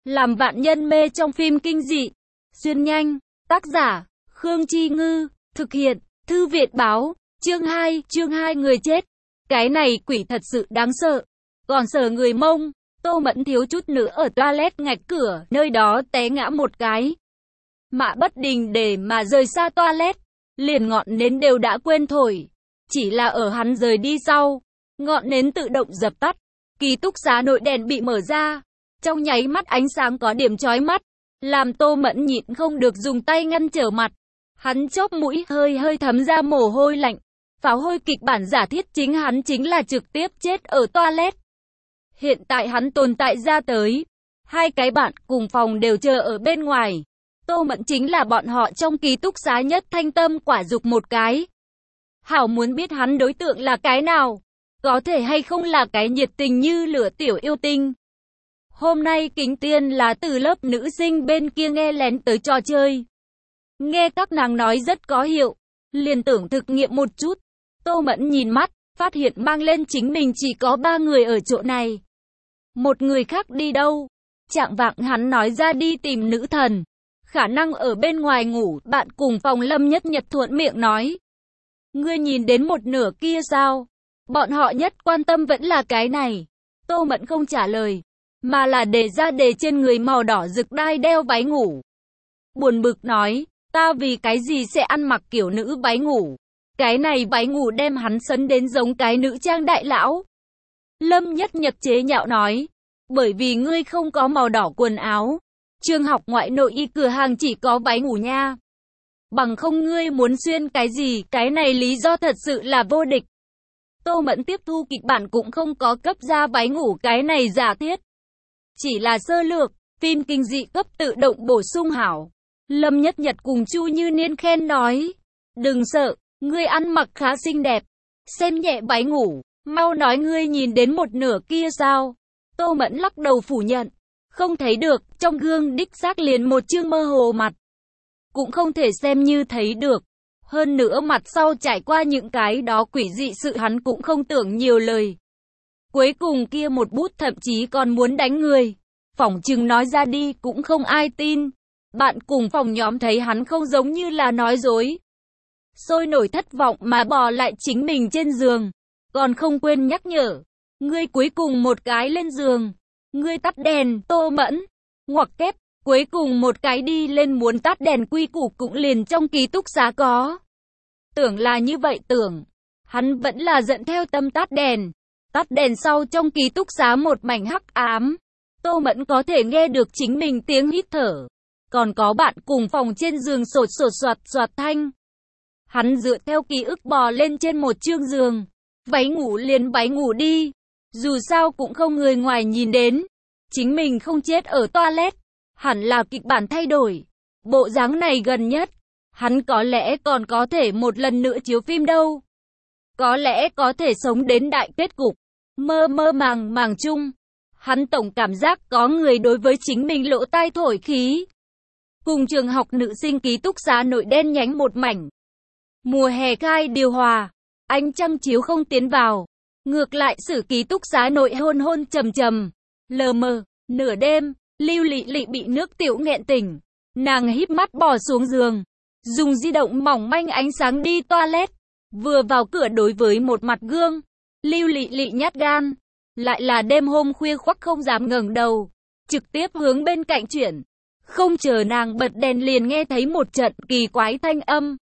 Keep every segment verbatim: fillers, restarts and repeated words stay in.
Làm vạn nhân mê trong phim kinh dị. Xuyên nhanh. Tác giả, Khương Chi Ngư. Thực hiện, Thư viện Báo. Chương hai, chương hai người chết. Cái này quỷ thật sự đáng sợ. Còn sợ người Mông. Tô Mẫn thiếu chút nữa ở toilet ngạch cửa, nơi đó té ngã một cái. Mạ bất đình để mà rời xa toilet. Liền ngọn nến đều đã quên thổi. Chỉ là ở hắn rời đi sau, ngọn nến tự động dập tắt. Ký túc xá nội đèn bị mở ra. Trong nháy mắt ánh sáng có điểm chói mắt, làm Tô Mẫn nhịn không được dùng tay ngăn trở mặt. Hắn chóp mũi hơi hơi thấm ra mồ hôi lạnh. Pháo hôi kịch bản giả thiết chính hắn chính là trực tiếp chết ở toilet. Hiện tại hắn tồn tại ra tới. Hai cái bạn cùng phòng đều chờ ở bên ngoài. Tô Mẫn chính là bọn họ trong ký túc xá nhất thanh tâm quả dục một cái. Hảo muốn biết hắn đối tượng là cái nào. Có thể hay không là cái nhiệt tình như lửa tiểu yêu tinh. Hôm nay Kính Tiên là từ lớp nữ sinh bên kia nghe lén tới trò chơi. Nghe các nàng nói rất có hiệu. Liền tưởng thực nghiệm một chút. Tô Mẫn nhìn mắt, phát hiện mang lên chính mình chỉ có ba người ở chỗ này. Một người khác đi đâu? Trạng vạng hắn nói ra đi tìm nữ thần. Khả năng ở bên ngoài ngủ, bạn cùng phòng Lâm Nhất Nhật thuận miệng nói. Ngươi nhìn đến một nửa kia sao? Bọn họ nhất quan tâm vẫn là cái này. Tô Mẫn không trả lời, mà là để ra đề trên người màu đỏ rực đai đeo váy ngủ. Buồn bực nói, ta vì cái gì sẽ ăn mặc kiểu nữ váy ngủ? Cái này váy ngủ đem hắn sấn đến giống cái nữ trang đại lão. Lâm Nhất Nhật chế nhạo nói, bởi vì ngươi không có màu đỏ quần áo. Trường học ngoại nội y cửa hàng chỉ có váy ngủ nha. Bằng không ngươi muốn xuyên cái gì, cái này lý do thật sự là vô địch. Tô Mẫn tiếp thu kịch bản cũng không có cấp ra váy ngủ cái này giả thiết. Chỉ là sơ lược, phim kinh dị cấp tự động bổ sung hảo. Lâm Nhất Nhật cùng Chu Như Niên khen nói, đừng sợ, ngươi ăn mặc khá xinh đẹp. Xem nhẹ váy ngủ, mau nói ngươi nhìn đến một nửa kia sao? Tô Mẫn lắc đầu phủ nhận, không thấy được, trong gương đích xác liền một chương mơ hồ mặt. Cũng không thể xem như thấy được. Hơn nữa mặt sau trải qua những cái đó quỷ dị sự hắn cũng không tưởng nhiều lời. Cuối cùng kia một bút thậm chí còn muốn đánh người. Phỏng chừng nói ra đi cũng không ai tin. Bạn cùng phòng nhóm thấy hắn không giống như là nói dối. Sôi nổi thất vọng mà bò lại chính mình trên giường. Còn không quên nhắc nhở. Ngươi cuối cùng một cái lên giường. Ngươi tắt đèn, Tô Mẫn. Ngoặc kép, cuối cùng một cái đi lên muốn tắt đèn quy củ cũng liền trong ký túc xá có. Tưởng là như vậy tưởng. Hắn vẫn là dẫn theo tâm tắt đèn. Tắt đèn sau trong ký túc xá một mảnh hắc ám. Tô Mẫn có thể nghe được chính mình tiếng hít thở. Còn có bạn cùng phòng trên giường sột sột soạt soạt thanh. Hắn dựa theo ký ức bò lên trên một chương giường. Váy ngủ liền váy ngủ đi. Dù sao cũng không người ngoài nhìn đến. Chính mình không chết ở toilet. Hẳn là kịch bản thay đổi. Bộ dáng này gần nhất. Hắn có lẽ còn có thể một lần nữa chiếu phim đâu. Có lẽ có thể sống đến đại kết cục. Mơ mơ màng màng chung. Hắn tổng cảm giác có người đối với chính mình lỗ tai thổi khí. Cùng trường học nữ sinh ký túc xá nội đen nhánh một mảnh. Mùa hè khai điều hòa. Ánh trăng chiếu không tiến vào. Ngược lại sử ký túc xá nội hôn hôn trầm trầm. Lờ mờ, nửa đêm, Lưu Lị Lị bị nước tiểu nghẹn tỉnh. Nàng híp mắt bò xuống giường. Dùng di động mỏng manh ánh sáng đi toilet. Vừa vào cửa đối với một mặt gương. Lưu Lị Lị nhát gan. Lại là đêm hôm khuya khoắt không dám ngẩng đầu. Trực tiếp hướng bên cạnh chuyển. Không chờ nàng bật đèn liền nghe thấy một trận kỳ quái thanh âm.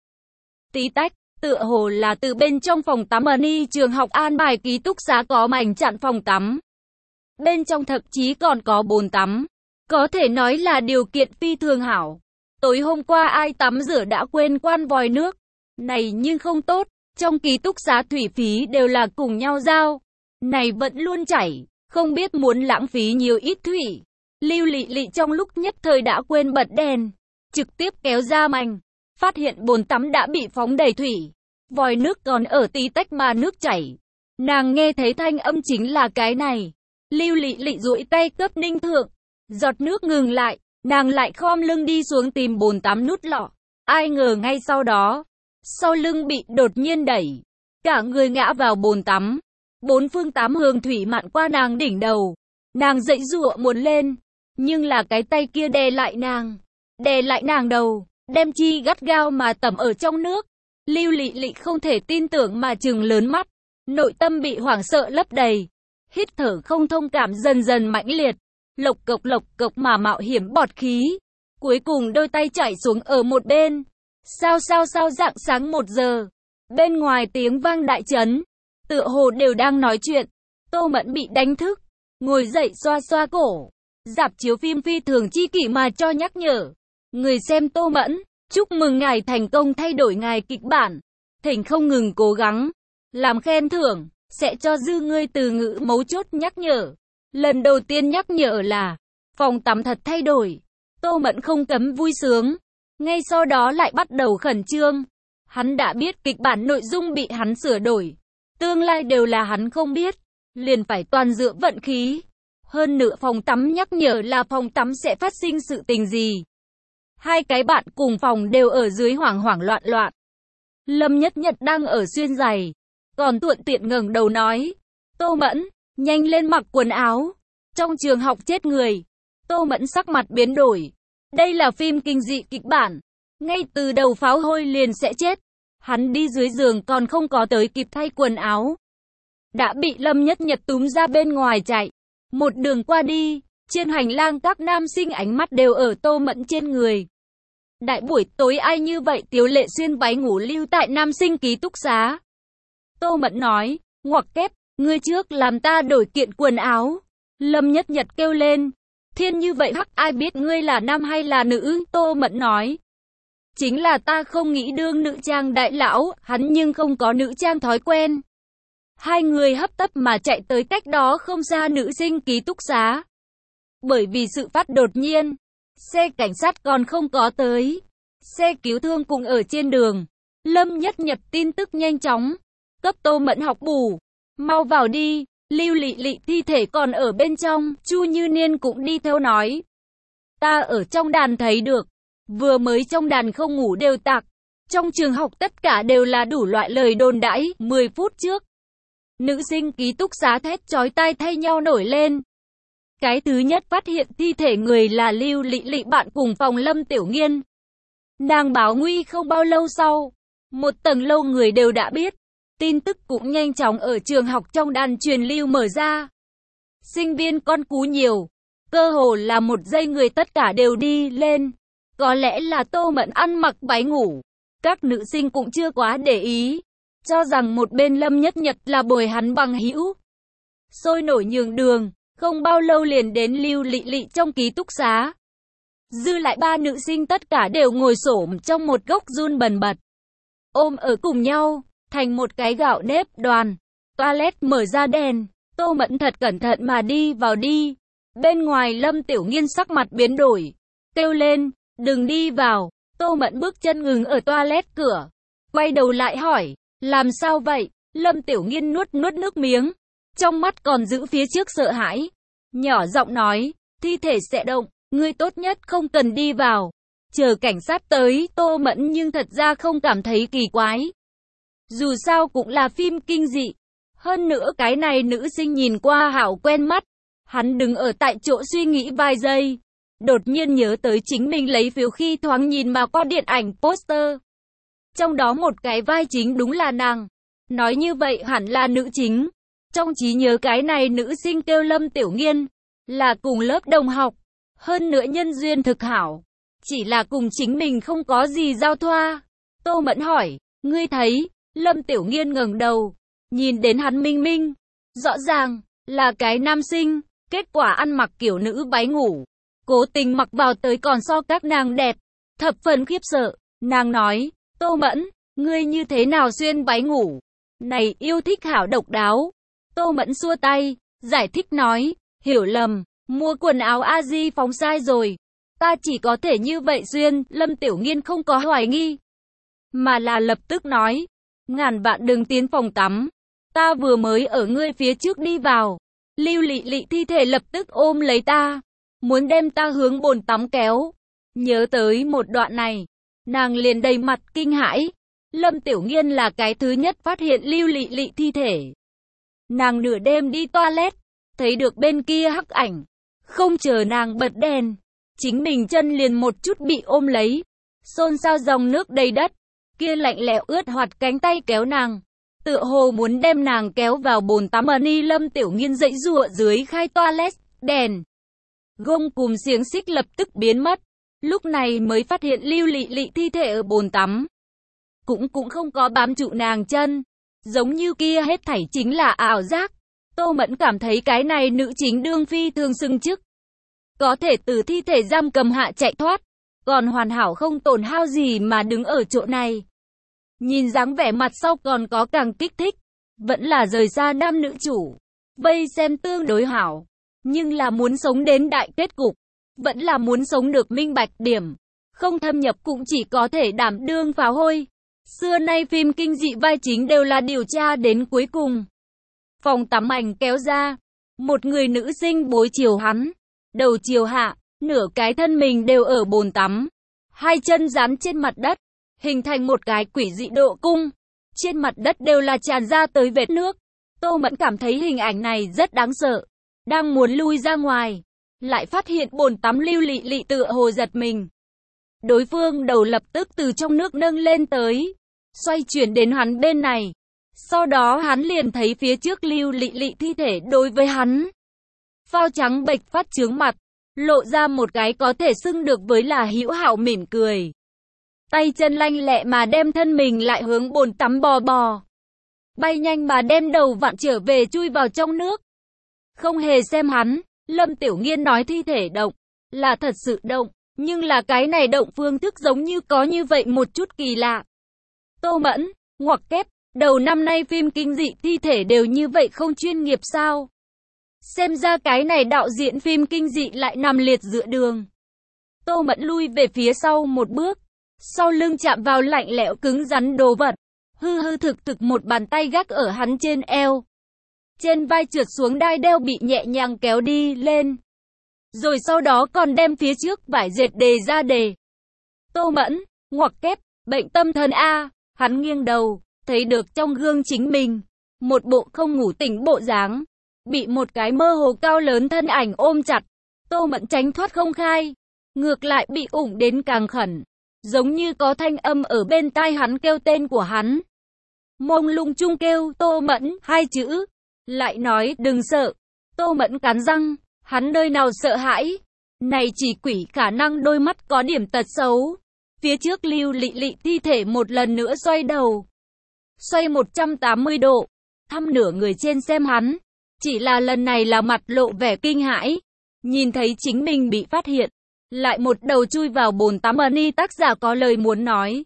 Tí tách, tựa hồ là từ bên trong phòng tắm ở ni trường học an bài ký túc xá có mảnh chặn phòng tắm. Bên trong thậm chí còn có bồn tắm. Có thể nói là điều kiện phi thường hảo. Tối hôm qua ai tắm rửa đã quên quan vòi nước. Này nhưng không tốt, trong ký túc xá thủy phí đều là cùng nhau giao. Này vẫn luôn chảy, không biết muốn lãng phí nhiều ít thủy. Lưu Lị Lị trong lúc nhất thời đã quên bật đèn. Trực tiếp kéo ra mành. Phát hiện bồn tắm đã bị phóng đầy thủy. Vòi nước còn ở tí tách mà nước chảy. Nàng nghe thấy thanh âm chính là cái này. Lưu Lị Lị duỗi tay cấp ninh thượng. Giọt nước ngừng lại. Nàng lại khom lưng đi xuống tìm bồn tắm nút lọ. Ai ngờ ngay sau đó. Sau lưng bị đột nhiên đẩy. Cả người ngã vào bồn tắm. Bốn phương tám hướng thủy mặn qua nàng đỉnh đầu. Nàng dãy giụa muốn lên. nhưng là cái tay kia đè lại nàng, đè lại nàng đầu, đem chi gắt gao mà tẩm ở trong nước. Lưu Lị Lị không thể tin tưởng mà trừng lớn mắt, nội tâm bị hoảng sợ lấp đầy, hít thở không thông, cảm dần dần mãnh liệt, lộc cộc lộc cộc mà mạo hiểm bọt khí, cuối cùng đôi tay chảy xuống ở một bên. Sao sao sao rạng sáng một giờ, bên ngoài tiếng vang đại chấn, tựa hồ đều đang nói chuyện. Tô Mẫn bị đánh thức, ngồi dậy xoa xoa cổ. Rạp chiếu phim phi thường chi kỷ mà cho nhắc nhở người xem: Tô Mẫn, chúc mừng ngài thành công thay đổi ngài kịch bản, thỉnh không ngừng cố gắng, làm khen thưởng, sẽ cho dư ngươi từ ngữ mấu chốt nhắc nhở. Lần đầu tiên nhắc nhở là phòng tắm thật thay đổi. Tô Mẫn không cấm vui sướng, ngay sau đó lại bắt đầu khẩn trương. Hắn đã biết kịch bản nội dung bị hắn sửa đổi, tương lai đều là hắn không biết, liền phải toàn dựa vận khí. Hơn nữa phòng tắm nhắc nhở là phòng tắm sẽ phát sinh sự tình gì. Hai cái bạn cùng phòng đều ở dưới hoảng hoảng loạn loạn. Lâm Nhất Nhật đang ở xuyên giày, còn thuận tiện ngẩng đầu nói: Tô Mẫn, nhanh lên mặc quần áo, trong trường học chết người. Tô Mẫn sắc mặt biến đổi. Đây là phim kinh dị kịch bản, ngay từ đầu pháo hôi liền sẽ chết. Hắn đi dưới giường còn không có tới kịp thay quần áo, đã bị Lâm Nhất Nhật túm ra bên ngoài chạy. Một đường qua đi, trên hành lang các nam sinh ánh mắt đều ở Tô Mẫn trên người. Đại buổi tối ai như vậy Tiếu Lệ xuyên váy ngủ lưu tại nam sinh ký túc xá. Tô Mẫn nói: ngoặc kép, ngươi trước làm ta đổi kiện quần áo. Lâm Nhất Nhật kêu lên: thiên như vậy hắc, ai biết ngươi là nam hay là nữ? Tô Mẫn nói: chính là ta không nghĩ đương nữ trang đại lão, hắn nhưng không có nữ trang thói quen. Hai người hấp tấp mà chạy tới cách đó không xa nữ sinh ký túc xá. Bởi vì sự phát đột nhiên, xe cảnh sát còn không có tới, xe cứu thương cũng ở trên đường. Lâm Nhất Nhật tin tức nhanh chóng cấp Tô Mẫn học bù: mau vào đi, Lưu Lị Lị thi thể còn ở bên trong. Chu Như Niên cũng đi theo nói: ta ở trong đàn thấy được, vừa mới trong đàn không ngủ đều tạc. Trong trường học tất cả đều là đủ loại lời đồn đãi. Mười phút trước, nữ sinh ký túc xá thét chói tai thay nhau nổi lên. Cái thứ nhất phát hiện thi thể người là Lưu Lị Lị, bạn cùng phòng Lâm Tiểu Nghiên. Nàng báo nguy không bao lâu sau, một tầng lâu người đều đã biết. Tin tức cũng nhanh chóng ở trường học trong đàn truyền lưu mở ra. Sinh viên con cú nhiều, cơ hồ là một giây người tất cả đều đi lên. Có lẽ là Tô Mẫn ăn mặc váy ngủ, các nữ sinh cũng chưa quá để ý, cho rằng một bên Lâm Nhất Nhật là bồi hắn bằng hữu. Sôi nổi nhường đường, không bao lâu liền đến Lưu Lị Lị trong ký túc xá. Dư lại ba nữ sinh tất cả đều ngồi xổm trong một góc run bần bật, ôm ở cùng nhau, thành một cái gạo nếp đoàn. Toilet mở ra đèn, Tô Mẫn thật cẩn thận mà đi vào đi. Bên ngoài Lâm Tiểu Nghiên sắc mặt biến đổi, kêu lên: đừng đi vào. Tô Mẫn bước chân ngừng ở toilet cửa, quay đầu lại hỏi: làm sao vậy? Lâm Tiểu Nghiên nuốt nuốt nước miếng, trong mắt còn giữ phía trước sợ hãi, nhỏ giọng nói: thi thể sẽ động, ngươi tốt nhất không cần đi vào, chờ cảnh sát tới. Tô Mẫn nhưng thật ra không cảm thấy kỳ quái, dù sao cũng là phim kinh dị, hơn nữa cái này nữ sinh nhìn qua hảo quen mắt. Hắn đứng ở tại chỗ suy nghĩ vài giây, đột nhiên nhớ tới chính mình lấy phiếu khi thoáng nhìn mà qua điện ảnh poster, trong đó một cái vai chính đúng là nàng. Nói như vậy hẳn là nữ chính. Trong trí nhớ cái này nữ sinh kêu Lâm Tiểu Nghiên, là cùng lớp đồng học, hơn nữa nhân duyên thực hảo, chỉ là cùng chính mình không có gì giao thoa. Tô Mẫn hỏi: ngươi thấy? Lâm Tiểu Nghiên ngẩng đầu, nhìn đến hắn minh minh, rõ ràng là cái nam sinh, kết quả ăn mặc kiểu nữ váy ngủ, cố tình mặc vào tới còn so các nàng đẹp, thập phần khiếp sợ. Nàng nói: Tô Mẫn, ngươi như thế nào xuyên váy ngủ? Này yêu thích hảo độc đáo. Tô Mẫn xua tay, giải thích nói: hiểu lầm, mua quần áo a di phóng sai rồi, ta chỉ có thể như vậy xuyên. Lâm Tiểu Nghiên không có hoài nghi, mà là lập tức nói: ngàn vạn đừng tiến phòng tắm, ta vừa mới ở ngươi phía trước đi vào. Lưu Lị Lị thi thể lập tức ôm lấy ta, muốn đem ta hướng bồn tắm kéo. Nhớ tới một đoạn này, nàng liền đầy mặt kinh hãi. Lâm Tiểu Nghiên là cái thứ nhất phát hiện Lưu Lị Lị thi thể. Nàng nửa đêm đi toilet, thấy được bên kia hắc ảnh, Không chờ nàng bật đèn, chính mình chân liền một chút bị ôm lấy. Xôn xao dòng nước đầy đất, kia lạnh lẽo ướt hoạt cánh tay kéo nàng, tựa hồ muốn đem nàng kéo vào bồn tắm ân. Lâm Tiểu Nghiên dãy giụa dưới khai toilet, đèn gông cùm xiềng xích lập tức biến mất. Lúc này mới phát hiện Lưu Lị Lị thi thể ở bồn tắm, cũng cũng không có bám trụ nàng chân, giống như kia hết thảy chính là ảo giác. Tô Mẫn cảm thấy cái này nữ chính đương phi thường xưng chức, có thể từ thi thể giam cầm hạ chạy thoát, còn hoàn hảo không tổn hao gì mà đứng ở chỗ này. Nhìn dáng vẻ mặt sau còn có càng kích thích, vẫn là rời xa nam nữ chủ, vây xem tương đối hảo, nhưng là muốn sống đến đại kết cục, vẫn là muốn sống được minh bạch điểm, không thâm nhập cũng chỉ có thể đảm đương pháo hôi. Xưa nay phim kinh dị vai chính đều là điều tra đến cuối cùng. Phòng tắm ảnh kéo ra, một người nữ sinh bối chiều hắn, đầu chiều hạ, nửa cái thân mình đều ở bồn tắm, hai chân dán trên mặt đất, hình thành một cái quỷ dị độ cung, trên mặt đất đều là tràn ra tới vết nước. Tô Mẫn cảm thấy hình ảnh này rất đáng sợ, đang muốn lui ra ngoài, lại phát hiện bồn tắm Lưu Lị Lị tựa hồ giật mình. Đối phương đầu lập tức từ trong nước nâng lên tới, xoay chuyển đến hắn bên này. Sau đó hắn liền thấy phía trước Lưu Lị Lị thi thể đối với hắn. Phao trắng bệch phát chướng mặt, lộ ra một cái có thể xưng được với là hữu hảo mỉm cười. Tay chân lanh lẹ mà đem thân mình lại hướng bồn tắm bò bò. Bay nhanh mà đem đầu vặn trở về chui vào trong nước. Không hề xem hắn, Lâm Tiểu Nghiên nói thi thể động, là thật sự động, nhưng là cái này động phương thức giống như có như vậy một chút kỳ lạ. Tô Mẫn, ngoặc kép, đầu năm nay phim kinh dị thi thể đều như vậy không chuyên nghiệp sao? Xem ra cái này đạo diễn phim kinh dị lại nằm liệt giữa đường. Tô Mẫn lui về phía sau một bước, sau lưng chạm vào lạnh lẽo cứng rắn đồ vật, hư hư thực thực một bàn tay gác ở hắn trên eo. Trên vai trượt xuống đai đeo bị nhẹ nhàng kéo đi lên. Rồi sau đó còn đem phía trước vải dệt đề ra đề. Tô Mẫn, ngoặc kép, bệnh tâm thần A, hắn nghiêng đầu, thấy được trong gương chính mình, một bộ không ngủ tỉnh bộ dáng, bị một cái mơ hồ cao lớn thân ảnh ôm chặt. Tô Mẫn tránh thoát không khai, ngược lại bị ủng đến càng khẩn, giống như có thanh âm ở bên tai hắn kêu tên của hắn. Mông lung chung kêu Tô Mẫn hai chữ, lại nói đừng sợ. Tô Mẫn cắn răng, hắn nơi nào sợ hãi, này chỉ quỷ khả năng đôi mắt có điểm tật xấu. Phía trước Lưu Lị Lị thi thể một lần nữa xoay đầu, xoay một trăm tám mươi độ, thăm nửa người trên xem hắn, chỉ là lần này là mặt lộ vẻ kinh hãi, nhìn thấy chính mình bị phát hiện, lại một đầu chui vào bồn tắm ân. Tác giả có lời muốn nói.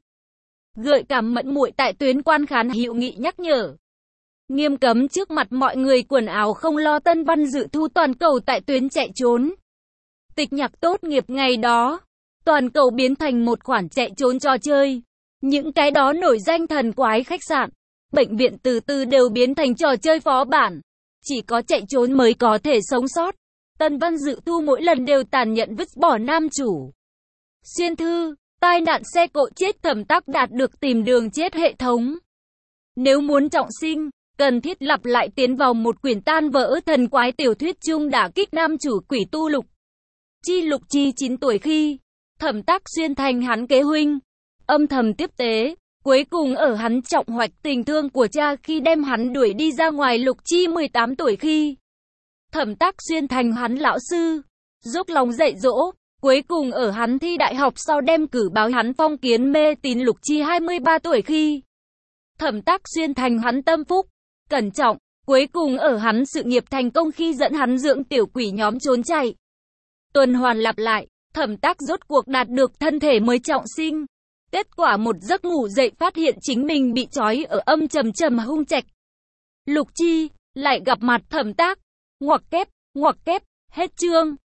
Gợi cảm mẫn muội tại tuyến quan khán hữu nghị nhắc nhở. Nghiêm cấm trước mặt mọi người quần áo không lo Tân Văn dự thu toàn cầu tại tuyến chạy trốn. Tịch nhạc tốt nghiệp ngày đó, toàn cầu biến thành một khoản chạy trốn trò chơi. Những cái đó nổi danh thần quái khách sạn, bệnh viện từ từ đều biến thành trò chơi phó bản. Chỉ có chạy trốn mới có thể sống sót. Tân Văn dự thu mỗi lần đều tàn nhẫn vứt bỏ nam chủ. Xuyên thư, tai nạn xe cộ chết Thẩm Tác đạt được tìm đường chết hệ thống. Nếu muốn trọng sinh, cần thiết lặp lại tiến vào một quyển tan vỡ thần quái tiểu thuyết chung đả kích nam chủ quỷ tu Lục Chi. Lục Chi chín tuổi khi, Thẩm Tác xuyên thành hắn kế huynh, âm thầm tiếp tế, cuối cùng ở hắn trọng hoạch tình thương của cha khi đem hắn đuổi đi ra ngoài. Lục Chi mười tám tuổi khi, Thẩm Tác xuyên thành hắn lão sư, dốc lòng dạy dỗ, cuối cùng ở hắn thi đại học sau đem cử báo hắn phong kiến mê tín. Lục Chi hai mươi ba tuổi khi, Thẩm Tác xuyên thành hắn tâm phúc, cẩn trọng, cuối cùng ở hắn sự nghiệp thành công khi dẫn hắn dưỡng tiểu quỷ nhóm trốn chạy. Tuần hoàn lặp lại, Thẩm Tác rốt cuộc đạt được thân thể mới trọng sinh. Kết quả một giấc ngủ dậy phát hiện chính mình bị trói ở âm trầm trầm hung trạch. Lục Chi lại gặp mặt Thẩm Tác. Ngoặc kép, ngoặc kép, hết chương.